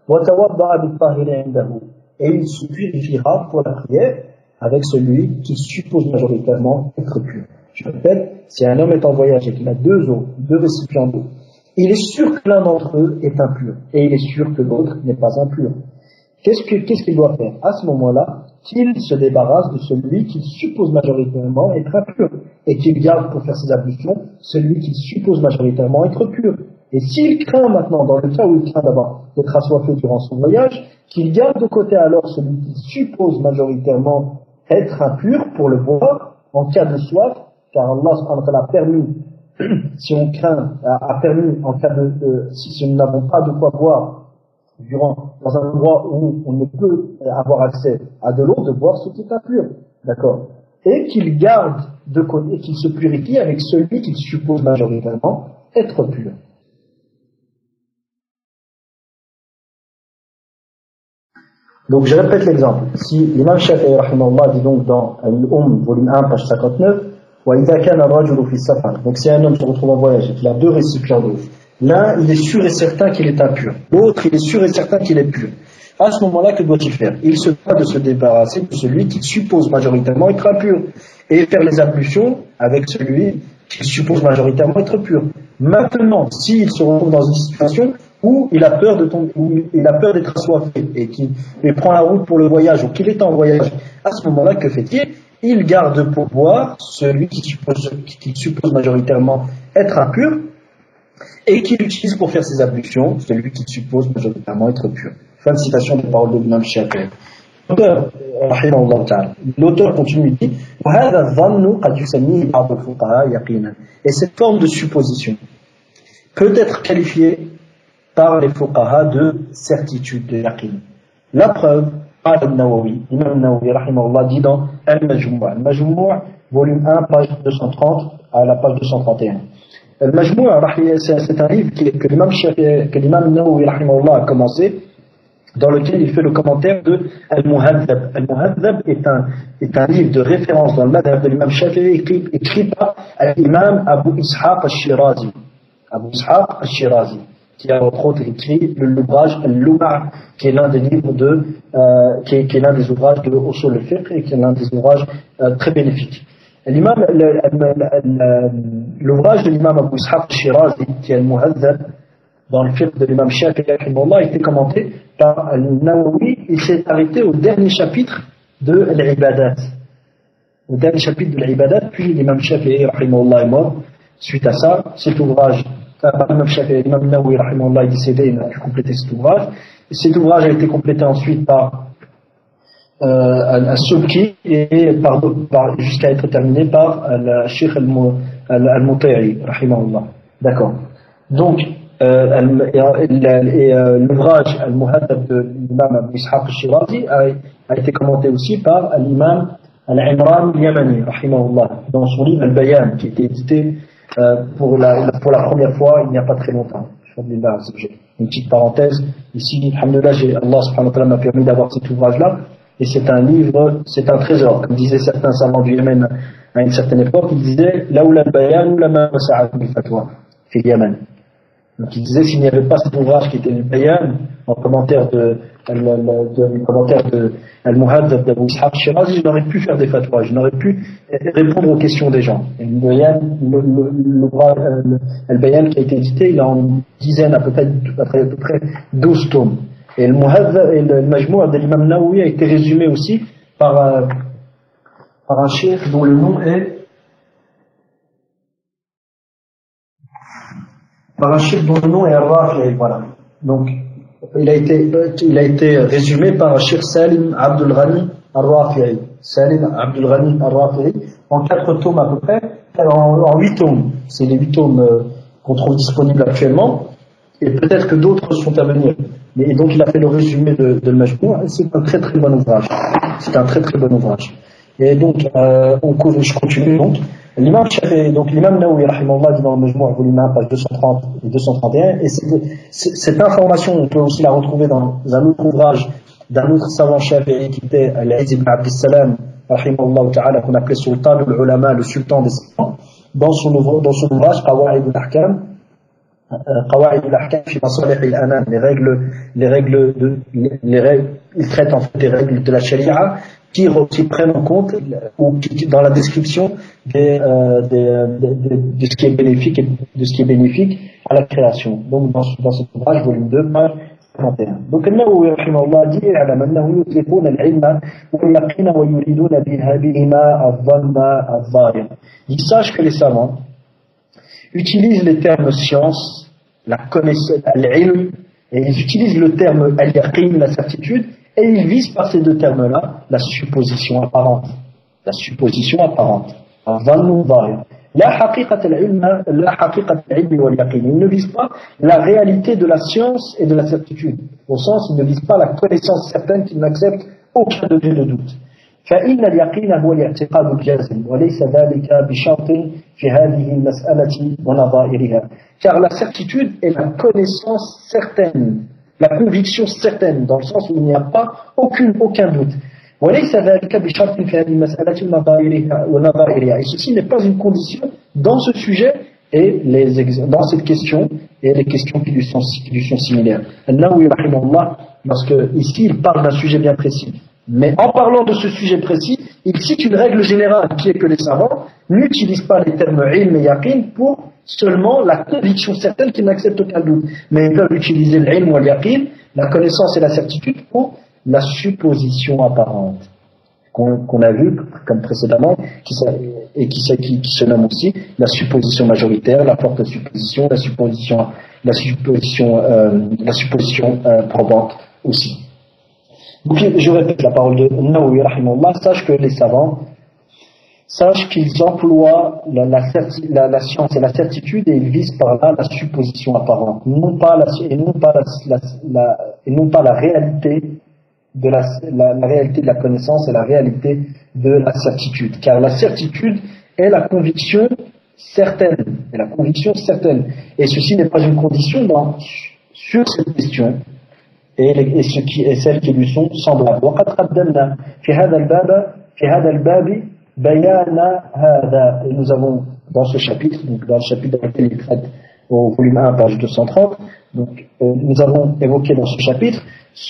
Et il se purifiera pour la prière avec celui qui suppose majoritairement être pur. Je répète, si un homme est en voyage et qu'il a deux récipients d'eau, il est sûr que l'un d'entre eux est impur et il est sûr que l'autre n'est pas impur. Qu'est-ce qu'il doit faire? À ce moment-là, qu'il se débarrasse de celui qu'il suppose majoritairement être impur et qu'il garde pour faire ses ablutions celui qu'il suppose majoritairement être pur. Et s'il craint maintenant, dans le cas où il craint d'abord d'être assoiffé durant son voyage, qu'il garde de côté alors celui qu'il suppose majoritairement être impur pour le boire en cas de soif, car Allah subhanahu wa ta'ala a permis, si on craint, a permis en cas si nous n'avons pas de quoi boire dans un endroit où on ne peut avoir accès à de l'eau, de boire ce qui est impur, d'accord, et qu'il garde de côté, et qu'il se purifie avec celui qu'il suppose majoritairement être pur. Donc je répète l'exemple. Si l'imam Shafi'i rahimahullah dit donc dans Al-Umm, volume 1, page 59, وَإِذَا كَانَ الرَّجُلُ فِي السَّفَرِ, donc si un homme se retrouve en voyage et qu'il a deux récipients d'eau, l'un il est sûr et certain qu'il est impur, l'autre il est sûr et certain qu'il est pur. À ce moment-là, que doit-il faire? Il se doit de se débarrasser de celui qu'il suppose majoritairement être impur et faire les ablutions avec celui qu'il suppose majoritairement être pur. Maintenant, s'il se retrouve dans une situation où il a peur d'être assoiffé et qu'il prend la route pour le voyage ou qu'il est en voyage, à ce moment-là, que fait-il? Il garde pour boire celui qu'il suppose majoritairement être impur et qu'il utilise pour faire ses ablutions celui qu'il suppose majoritairement être pur. Fin de citation des paroles de l'imam Shafi'i. L'auteur continue et dit et cette forme de supposition peut être qualifiée par les fuqaha de certitude de yaqin. La preuve, l'imam Nawawi rahimahullah dit dans Al-Majmou', volume 1, page 230 à la page 231. Al-Majmou', c'est un livre que l'imam Nawawi rahimahullah a commencé, dans lequel il fait le commentaire de Al-Muhadhab. Al-Muhadhab est un livre de référence dans le madhab de l'imam Shafi'i écrit par l'imam Abu Ishaq al-Shirazi. Abu Ishaq al-Shirazi, qui a entre autres écrit l'ouvrage Al-Luma', qui est l'un des livres qui est l'un des ouvrages de Usul al-Fiqh et qui est l'un des ouvrages très bénéfiques. L'ouvrage de l'imam Abu Ishaq al-Shirazi, qui est Al-Muhadhab, dans le fiqh de l'imam Shafi'i a été commenté par Al-Nawawi. Il s'est arrêté au dernier chapitre de l'Ibadat. Au dernier chapitre de l'Ibadat, puis l'imam Shafi'i est mort. Suite à ça, cet ouvrage, l'imam Nawawi est décédé, il n'a pu compléter cet ouvrage. Et cet ouvrage a été complété ensuite par Al-Subki et jusqu'à être terminé par Sheikh Al-Mutayri, rahimahullah. D'accord. Donc, l'ouvrage Al-Muhadhab de l'imam Abu Ishaq al-Shirazi a été commenté aussi par l'imam Al-Imran al-Yamani, rahimahullah, dans son livre Al-Bayan, qui a été édité pour la première fois il n'y a pas très longtemps. Une petite parenthèse, ici, alhamdoulilah, Allah subhanahu wa ta'ala m'a permis d'avoir cet ouvrage-là, et c'est un livre, c'est un trésor, comme disaient certains savants du Yémen à une certaine époque, ils disaient Laoula al-Bayan ou lama wasa'at bil-fatwa, fi Yémen. Donc il disait, s'il n'y avait pas cet ouvrage qui était le Bayan, en commentaire de Al-Muhadhab d'Abu Ishaq al-Shirazi, je n'aurais pu faire des fatwas, je n'aurais pu répondre aux questions des gens. Et le Bayan qui a été édité, il a une dizaine, à peu près 12 tomes. Et le Muhadhab et le Majmou' de l'imam Nawawi a été résumé aussi par un cheikh dont le nom est Al-Rafi'i, voilà. Donc, il a été résumé par Cheikh Salim Abdul Ghani Al-Rafi'i. Salim Abdul Ghani Al-Rafi'i, en 4 tomes à peu près, en 8 tomes. C'est les 8 tomes qu'on trouve disponibles actuellement, et peut-être que d'autres sont à venir. Et donc il a fait le résumé de Al-Majmou', et c'est un très très bon ouvrage. C'est un très très bon ouvrage. Et donc, je continue donc. L'imam Nawawi, rahimahullah, dit dans le Majmou', volume 1, page 230 et 231, et cette information, on peut aussi la retrouver dans un autre ouvrage d'un autre savant shafi'i qui était Al-Izz ibn Abd Salam, rahimahullah ta'ala, qu'on appelait Sultan al-Ulama, le sultan des savants, dans son ouvrage, Qawa'id al-Ahkam, Qawa'id al-Ahkam fi Masalih al-Anam, il traite en fait des règles de la sharia qui prennent en compte, ou dans la description de ce qui est bénéfique et de ce qui est bénéfique à la création. Donc, dans cet ouvrage, volume 2, page 31. Donc, النووي رحمه الله dit اعلم أنه يطلقون العلم واليقين ويريدون بهما الظن الظاهر. Il sache que les savants utilisent les termes science, la connaissance, l'ilm, et ils utilisent le terme al-yaqin, la certitude, et ils visent par ces deux termes-là la supposition apparente. La supposition apparente. الظن الظاهر. La haqiqat al-ilm wal-yaqin. Ils ne visent pas la réalité de la science et de la certitude. Au sens, ils ne visent pas la connaissance certaine qu'ils n'acceptent aucun degré de doute. فإن اليقين هو الاعتقاد الجازم وليس ذلك بشرط في هذه المسألة ونظائرها. Car la certitude est la connaissance certaine, la conviction certaine, dans le sens où il n'y a pas aucun doute. وليس ذلك بشرط في هذه المسألة ونظائرها. Et ceci n'est pas une condition dans ce sujet et dans cette question et les questions qui lui sont similaires. An-Nawawi rahimahullah, parce que ici il parle d'un sujet bien précis. Mais en parlant de ce sujet précis, il cite une règle générale qui est que les savants n'utilisent pas les termes ilm et yaqin pour seulement la conviction certaine qu'ils n'acceptent aucun doute. Mais ils peuvent utiliser l'ilm ou l'yaqin, la connaissance et la certitude, pour la supposition apparente. Qu'on a vu comme précédemment, qui se nomme aussi la supposition majoritaire, la forte supposition, la supposition probante aussi. Donc, je répète la parole de Nawawi rahimahullah, sache que les savants, sachent qu'ils emploient la science et la certitude et ils visent par là la supposition apparente, non pas la réalité de la réalité de la connaissance et la réalité de la certitude. Car la certitude est la conviction certaine. Et ceci n'est pas une condition sur cette question. Et ce qui est celles qui lui sont semblables. وقد قدمنا في هذا الباب بيان هذا. Et nous avons dans ce chapitre, donc dans le chapitre dans lequel il traite au volume 1, page 230, donc nous avons évoqué dans ce chapitre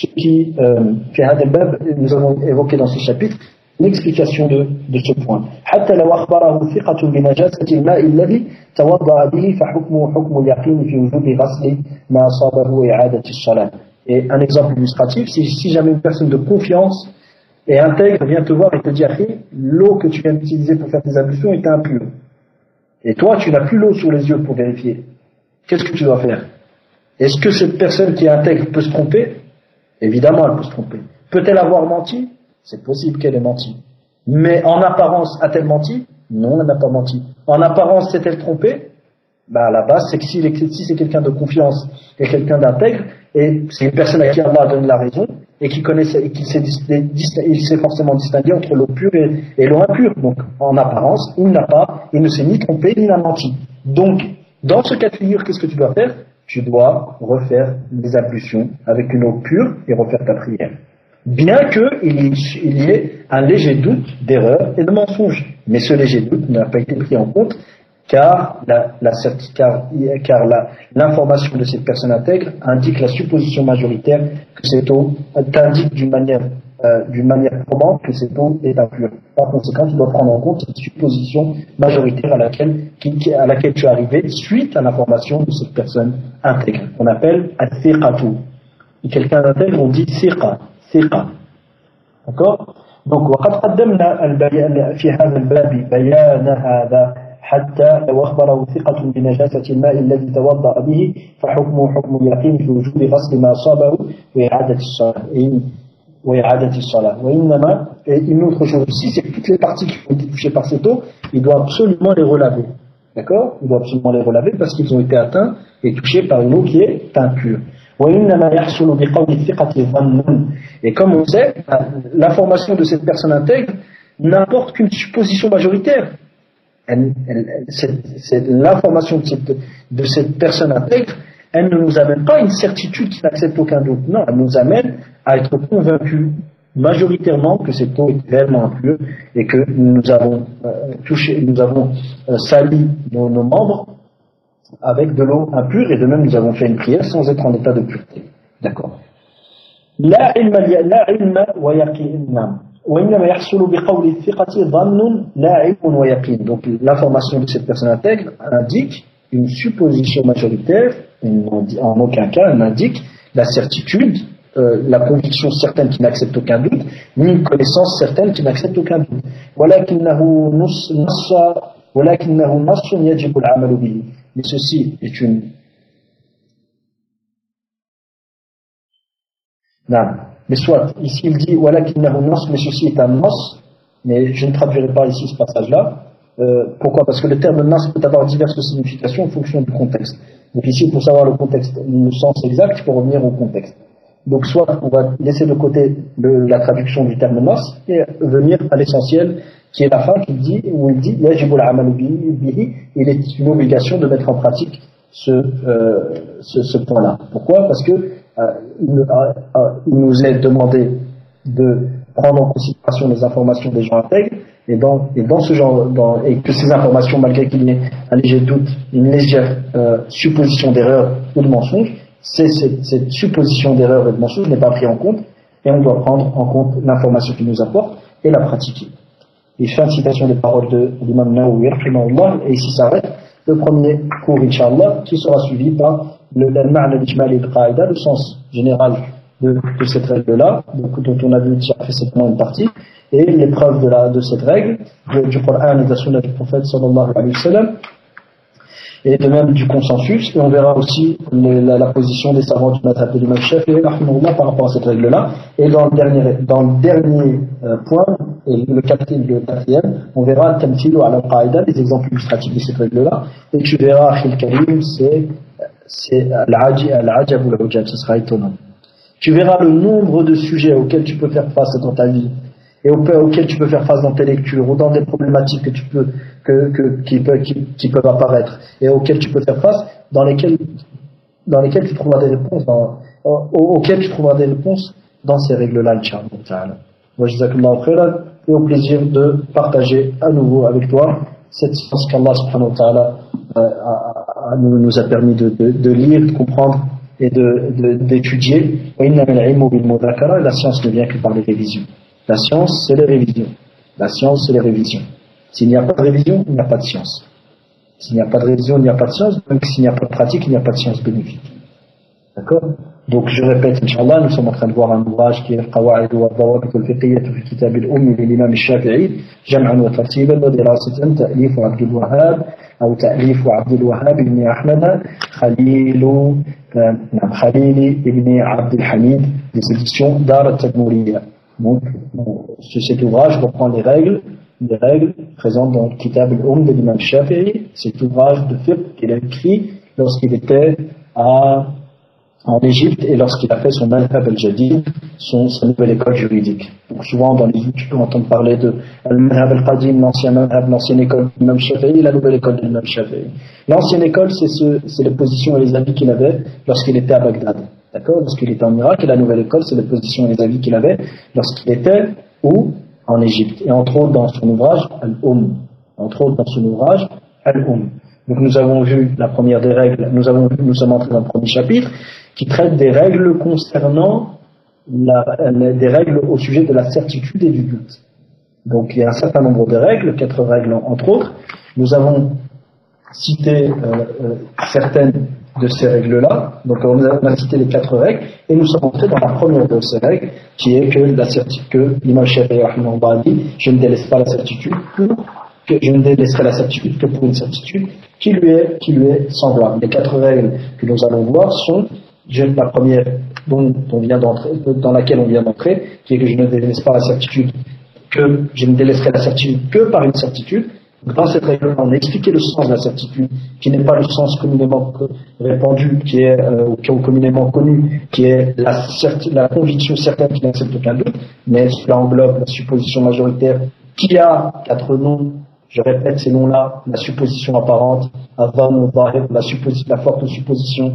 nous avons évoqué dans ce chapitre l'explication de ce point. حتى لو أخبره ثقة بنجاسة الماء الذي توضأ به فحكمه حكم اليقين في وجوب غسل ما أصابه وإعادة الصلاة. Et un exemple illustratif, si jamais une personne de confiance et intègre vient te voir et te dit l'eau que tu viens d'utiliser pour faire tes ablutions est impure. Et toi, tu n'as plus l'eau sur les yeux pour vérifier. Qu'est-ce que tu dois faire? Est-ce que cette personne qui est intègre peut se tromper? Évidemment, elle peut se tromper. Peut-elle avoir menti? C'est possible qu'elle ait menti. Mais en apparence, a-t-elle menti? Non, elle n'a pas menti. En apparence, s'est-elle trompée? À la base, c'est que si c'est quelqu'un de confiance et quelqu'un d'intègre, et c'est une personne à qui Allah donne la raison, et qui connaît, et il sait forcément distinguer entre l'eau pure et l'eau impure. Donc, en apparence, il ne s'est ni trompé, ni n'a menti. Donc, dans ce cas de figure, qu'est-ce que tu dois faire? Tu dois refaire des ablutions avec une eau pure et refaire ta prière. Bien qu'il y ait un léger doute d'erreur et de mensonge. Mais ce léger doute n'a pas été pris en compte car l'information de cette personne intègre indique la supposition majoritaire que cette eau t'indique d'une manière probante que cette eau est impure. Par conséquent, tu dois prendre en compte cette supposition majoritaire à laquelle tu es arrivé suite à l'information de cette personne intègre. On appelle al-thiqatu. Et quelqu'un d'intègre, on dit thiqa. D'accord? Donc, وقد قدمنا في هذا الباب بيان هذا حتى لو أخبره ثقة بنجاسة الماء الذي توضأ به فحكمه حكم اليقين في وجوب غسل ما أصابه وإعادة الصلاة. وإعادة الصلاة. Et une autre chose aussi, c'est que toutes les parties qui ont été touchées par cette eau, il doit absolument les relaver. D'accord? Il doit absolument les relaver parce qu'ils ont été atteints et touchés par une eau qui est impure. Et comme on sait, l'information de cette personne intègre n'apporte qu'une supposition majoritaire. L'information de cette personne intègre, elle ne nous amène pas une certitude qui n'accepte aucun doute. Non, elle nous amène à être convaincus majoritairement que cette eau est réellement impure et que nous avons sali nos membres avec de l'eau impure, et de même nous avons fait une prière sans être en état de pureté. D'accord. La ilma wa yaqin. Donc l'information de cette personne intègre indique une supposition majoritaire, en aucun cas elle indique la certitude, la conviction certaine qui n'accepte aucun doute, ni une connaissance certaine qui n'accepte aucun doute. Mais ceci est une... Non. Mais soit, ici il dit mais ceci est un nas, mais je ne traduirai pas ici ce passage-là. Pourquoi? Parce que le terme nas peut avoir diverses significations en fonction du contexte. Donc ici, pour savoir le contexte, le sens exact, il faut revenir au contexte. Donc soit on va laisser de côté la traduction du terme nas et venir à l'essentiel, qui est la fin, où il dit yajibul amalu bihi, il est une obligation de mettre en pratique ce point-là. Pourquoi? Parce que il nous est demandé de prendre en considération les informations des gens intègres, et dans ce genre, et que ces informations, malgré qu'il y ait un léger doute, une légère supposition d'erreur ou de mensonge, cette supposition d'erreur et de mensonge n'est pas prise en compte, et on doit prendre en compte l'information qu'il nous apporte et la pratiquer. Et fin de citation des paroles de l'imam Nawawi, et ici s'arrête le premier cours, Inch'Allah, qui sera suivi par le sens général de cette règle-là, dont on a vu déjà précédemment une partie, et l'épreuve de cette règle, du Coran et de la Sunna du prophète sallallahu alayhi wa sallam, et de même du consensus, et on verra aussi la position des savants du madhab de l'imam Shafi'i par rapport à cette règle-là. Et dans le dernier point, et le quatrième, on verra al-tamthil ala al-qaïda, les exemples illustratifs de cette règle-là, et tu verras, Akhil Karim, c'est al-ajab ou al-ujab, ce sera étonnant. Tu verras le nombre de sujets auxquels tu peux faire face dans ta vie, et auxquels tu peux faire face dans tes lectures, ou dans des problématiques qui peuvent apparaître, et auxquelles tu peux faire face, dans lesquelles tu trouveras des réponses, auxquelles tu trouveras des réponses dans ces règles-là, Inch'Allah. Wa jazakallahu khairan, et au plaisir de partager à nouveau avec toi cette science qu'Allah subhanahu wa ta'ala nous a permis de lire, de comprendre et d'étudier. La science ne vient que par les révisions. La science, c'est les révisions. La science, c'est les révisions. S'il n'y a pas de révision, il n'y a pas de science. S'il n'y a pas de révision, il n'y a pas de science. Donc s'il n'y a pas de pratique, il n'y a pas de science bénéfique. D'accord? Donc je répète, Inch'Allah, nous sommes en train de voir un ouvrage qui est Al-Qawa'id wa al-Dawabit al-Fiqhiyyah fi Kitab al-Umm de l'imam al-Shafi'i, Jam'an wa Tartiban wa Dirasatan, Ta'lif Abdul Wahhab, ou Ta'lif Abdul Wahhab ibn Ahmad, Khalil ibn Abdul Hamid, des éditions Dar al-Tadmouriyya. Donc, cet ouvrage reprend les règles présentes dans le Kitab al-Umm de l'imam Shafi'i, cet ouvrage de fiqh qu'il a écrit lorsqu'il était en Égypte et lorsqu'il a fait son Madhab al-Jadid, sa nouvelle école juridique. Donc souvent dans les livres, tu peux entendre parler de Al-Madhab al-Qadim, l'ancienne école de l'imam Shafi'i, la nouvelle école de l'imam Shafi'i. L'ancienne école, c'est les positions et les avis qu'il avait lorsqu'il était à Bagdad. D'accord? Lorsqu'il était en Irak, et la nouvelle école, c'est les positions et les avis qu'il avait lorsqu'il était où? En Égypte. Et entre autres dans son ouvrage Al-Umm. Donc nous avons vu la première des règles, nous sommes entrés dans le premier chapitre, qui traite des règles concernant des règles au sujet de la certitude et du doute. Donc il y a un certain nombre de règles, 4 règles entre autres. Nous avons cité certaines de ces règles-là. Donc on a cité les 4 règles, et nous sommes entrés dans la première de ces règles, qui est que l'imam Shafi'i a dit, je ne délaisse pas la certitude je ne délaisserai la certitude que pour une certitude qui lui est semblable. Les 4 règles que nous allons voir sont, la première dans laquelle on vient d'entrer, qui est que je ne délaisse pas la certitude, que je ne délaisserai la certitude que par une certitude. Dans cette règle, on a expliqué le sens de la certitude, qui n'est pas le sens communément répandu, qui est ou communément connu, qui est la conviction certaine qui n'accepte aucun doute, mais cela englobe la supposition majoritaire qui a 4 noms. Je répète ces noms-là: la supposition apparente, la forte supposition,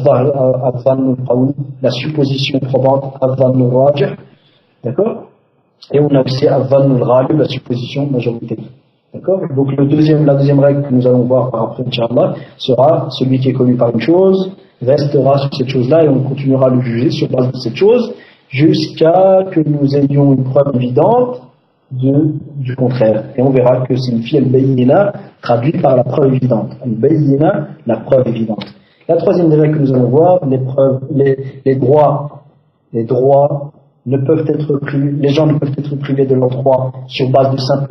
la supposition probante, d'accord? Et on a aussi la supposition majoritaire. D'accord? Donc la deuxième règle que nous allons voir par après, Inch'Allah, sera: celui qui est connu par une chose restera sur cette chose-là et on continuera à le juger sur base de cette chose jusqu'à que nous ayons une preuve évidente du contraire. Et on verra que signifie al-bayyina traduit par la preuve évidente. Al-bayyina, la preuve évidente. La troisième des règles que nous allons voir: les droits ne peuvent être privés, les gens ne peuvent être privés de leurs droits sur base de simples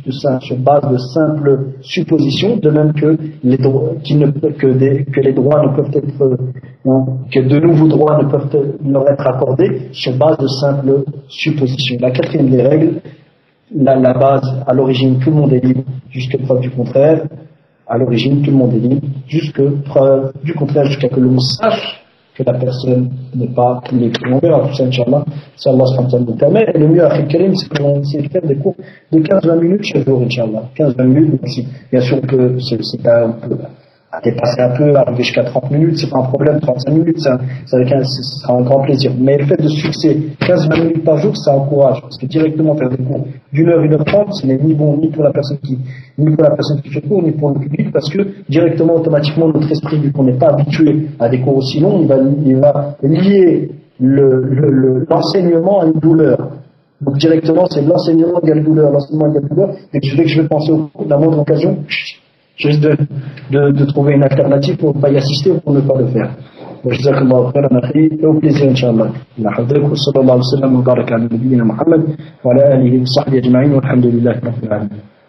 suppositions, de même que les droits ne peuvent être, ou que de nouveaux droits ne peuvent leur être accordés sur base de simples suppositions. La quatrième des règles, la base: à l'origine tout le monde est libre jusqu'à preuve du contraire. À l'origine tout le monde est libre jusqu'à preuve du contraire, jusqu'à que l'on sache que la personne n'est pas libre. On verra tout ça, Inch'Allah, si Allah nous permet. Et le mieux, Akhil Karim, c'est qu'on essaie de faire des cours de 15-20 minutes chaque jour, Inch'Allah. 15-20 minutes, donc bien sûr, on peut dépasser un peu, arriver jusqu'à 30 minutes, c'est pas un problème. 35 minutes, ce sera un grand plaisir. Mais le fait de se fixer 15-20 minutes par jour, ça encourage. Parce que directement faire des cours d'1 heure, 1h30, ce n'est ni bon ni pour la personne qui fait cours, ni pour le public, parce que directement, automatiquement, notre esprit, vu qu'on n'est pas habitué à des cours aussi longs, il va lier l'enseignement à une douleur. Donc directement, c'est l'enseignement égale douleur, l'enseignement égale douleur. Dès que je vais penser au cours, la moindre occasion, je risque de trouver une alternative pour ne pas y assister ou pour ne pas le faire. وجزاك الله خيرا أخي، au plaisir إن شاء الله. نحفظك وصلى الله وسلم وبارك على نبينا محمد وعلى آله وصحبه أجمعين والحمد لله رب العالمين.